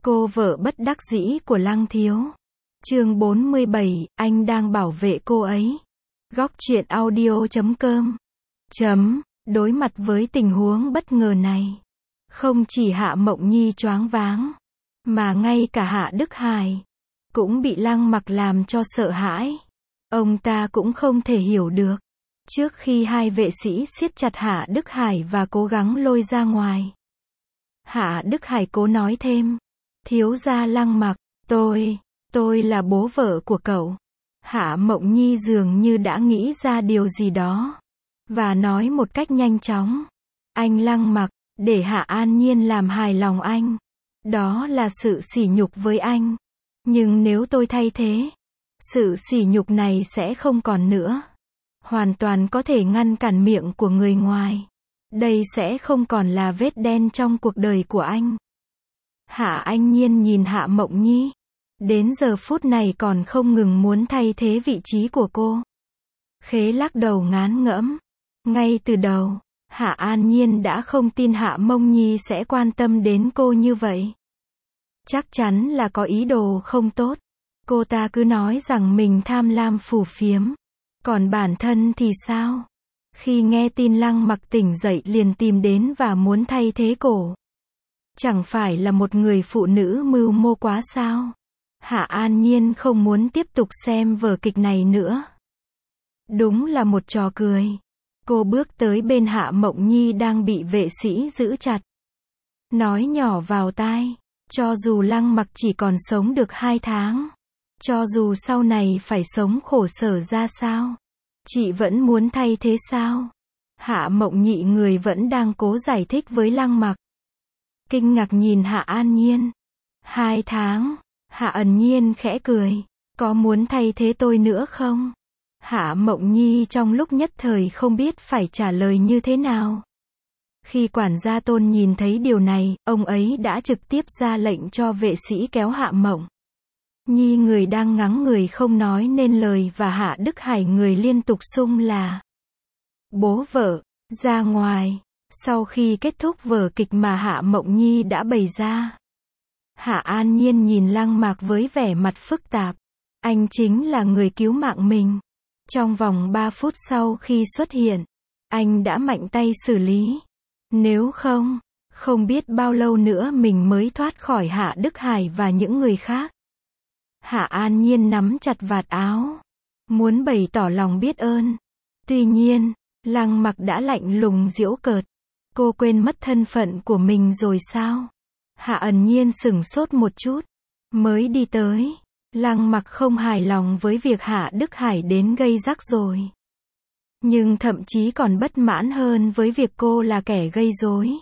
Cô vợ bất đắc dĩ của Lăng Thiếu. Chương 47, anh đang bảo vệ cô ấy. Góc truyện audio.com. Đối mặt với tình huống bất ngờ này, không chỉ Hạ Mộng Nhi choáng váng, mà ngay cả Hạ Đức Hải cũng bị Lăng Mặc làm cho sợ hãi. Ông ta cũng không thể hiểu được. Trước khi hai vệ sĩ siết chặt Hạ Đức Hải và cố gắng lôi ra ngoài, Hạ Đức Hải cố nói thêm, thiếu gia Lăng Mặc, tôi là bố vợ của cậu. Hạ Mộng Nhi dường như đã nghĩ ra điều gì đó, và nói một cách nhanh chóng, anh Lăng Mặc, để Hạ An Nhiên làm hài lòng anh. Đó là sự sỉ nhục với anh. Nhưng nếu tôi thay thế, sự sỉ nhục này sẽ không còn nữa. Hoàn toàn có thể ngăn cản miệng của người ngoài. Đây sẽ không còn là vết đen trong cuộc đời của anh. Hạ An Nhiên nhìn Hạ Mộng Nhi. Đến giờ phút này còn không ngừng muốn thay thế vị trí của cô. Khế lắc đầu ngán ngẫm. Ngay từ đầu, Hạ An Nhiên đã không tin Hạ Mộng Nhi sẽ quan tâm đến cô như vậy. Chắc chắn là có ý đồ không tốt. Cô ta cứ nói rằng mình tham lam phù phiếm. Còn bản thân thì sao? Khi nghe tin Lăng Mặc tỉnh dậy liền tìm đến và muốn thay thế cô. Chẳng phải là một người phụ nữ mưu mô quá sao? Hạ An Nhiên không muốn tiếp tục xem vở kịch này nữa. Đúng là một trò cười. Cô bước tới bên Hạ Mộng Nhi đang bị vệ sĩ giữ chặt. Nói nhỏ vào tai, cho dù Lăng Mặc chỉ còn sống được 2 tháng, cho dù sau này phải sống khổ sở ra sao, chị vẫn muốn thay thế sao? Hạ Mộng Nhị người vẫn đang cố giải thích với Lăng Mặc. Kinh ngạc nhìn Hạ An Nhiên. 2 tháng, Hạ Ẩn Nhiên khẽ cười. Có muốn thay thế tôi nữa không? Hạ Mộng Nhi trong lúc nhất thời không biết phải trả lời như thế nào. Khi quản gia Tôn nhìn thấy điều này, ông ấy đã trực tiếp ra lệnh cho vệ sĩ kéo Hạ Mộng Nhi người đang ngắng người không nói nên lời và Hạ Đức Hải người liên tục xung là bố vợ, ra ngoài. Sau khi kết thúc vở kịch mà Hạ Mộng Nhi đã bày ra, Hạ An Nhiên nhìn Lăng Mặc với vẻ mặt phức tạp. Anh chính là người cứu mạng mình. Trong vòng 3 phút sau khi xuất hiện, anh đã mạnh tay xử lý. Nếu không biết bao lâu nữa mình mới thoát khỏi Hạ Đức Hải và những người khác. Hạ An Nhiên nắm chặt vạt áo, muốn bày tỏ lòng biết ơn. Tuy nhiên, Lăng Mặc đã lạnh lùng giễu cợt. Cô quên mất thân phận của mình rồi sao? Hạ Ẩn Nhiên sửng sốt một chút, mới đi tới. Lăng Mặc không hài lòng với việc Hạ Đức Hải đến gây rắc rối. Nhưng thậm chí còn bất mãn hơn với việc cô là kẻ gây rối.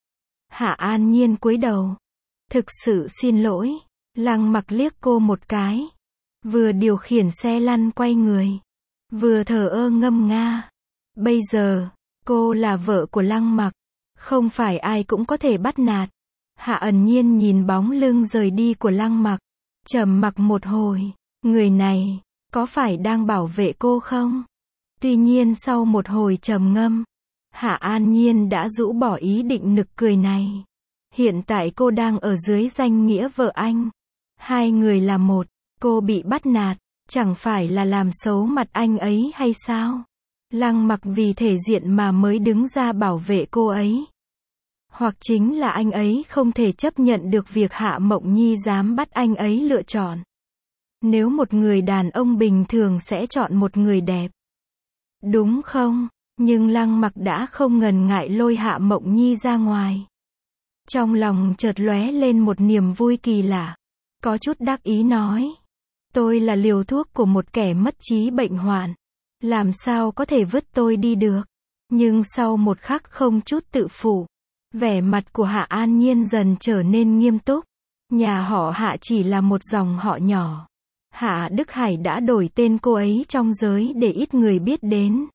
Hạ An Nhiên cúi đầu. Thực sự xin lỗi. Lăng Mặc liếc cô một cái. Vừa điều khiển xe lăn quay người, vừa thờ ơ ngâm nga. Bây giờ, cô là vợ của Lăng Mặc. Không phải ai cũng có thể bắt nạt. Hạ Ẩn Nhiên nhìn bóng lưng rời đi của Lăng Mặc. Trầm mặc một hồi. Người này, có phải đang bảo vệ cô không? Tuy nhiên sau một hồi trầm ngâm, Hạ An Nhiên đã rũ bỏ ý định nực cười này. Hiện tại cô đang ở dưới danh nghĩa vợ anh. Hai người là một. Cô bị bắt nạt, chẳng phải là làm xấu mặt anh ấy hay sao? Lăng Mặc vì thể diện mà mới đứng ra bảo vệ cô ấy. Hoặc chính là anh ấy không thể chấp nhận được việc Hạ Mộng Nhi dám bắt anh ấy lựa chọn. Nếu một người đàn ông bình thường sẽ chọn một người đẹp, đúng không? Nhưng Lăng Mặc đã không ngần ngại lôi Hạ Mộng Nhi ra ngoài. Trong lòng chợt lóe lên một niềm vui kỳ lạ. Có chút đắc ý nói. Tôi là liều thuốc của một kẻ mất trí bệnh hoạn. Làm sao có thể vứt tôi đi được? Nhưng sau một khắc không chút tự phụ, vẻ mặt của Hạ An Nhiên dần trở nên nghiêm túc. Nhà họ Hạ chỉ là một dòng họ nhỏ. Hạ Đức Hải đã đổi tên cô ấy trong giới để ít người biết đến.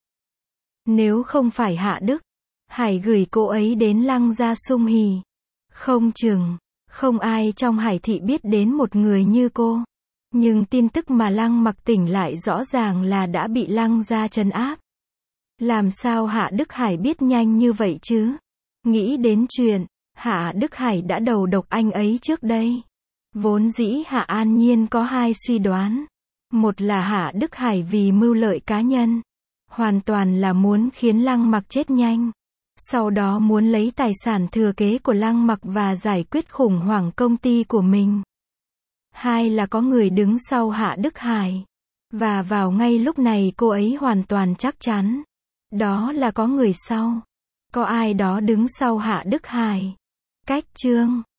Nếu không phải Hạ Đức Hải gửi cô ấy đến Lăng Gia Sung Hì, không chừng không ai trong Hải thị biết đến một người như cô. Nhưng tin tức mà Lăng Mặc tỉnh lại rõ ràng là đã bị Lăng Gia trấn áp. Làm sao Hạ Đức Hải biết nhanh như vậy chứ? Nghĩ đến chuyện Hạ Đức Hải đã đầu độc anh ấy trước đây, Vốn dĩ Hạ An Nhiên có hai suy đoán. Một là Hạ Đức Hải vì mưu lợi cá nhân, hoàn toàn là muốn khiến Lăng Mặc chết nhanh. Sau đó muốn lấy tài sản thừa kế của Lăng Mặc và giải quyết khủng hoảng công ty của mình. Hai là có người đứng sau Hạ Đức Hải. Và vào ngay lúc này cô ấy hoàn toàn chắc chắn. Đó là có người sau. Có ai đó đứng sau Hạ Đức Hải. Cách chương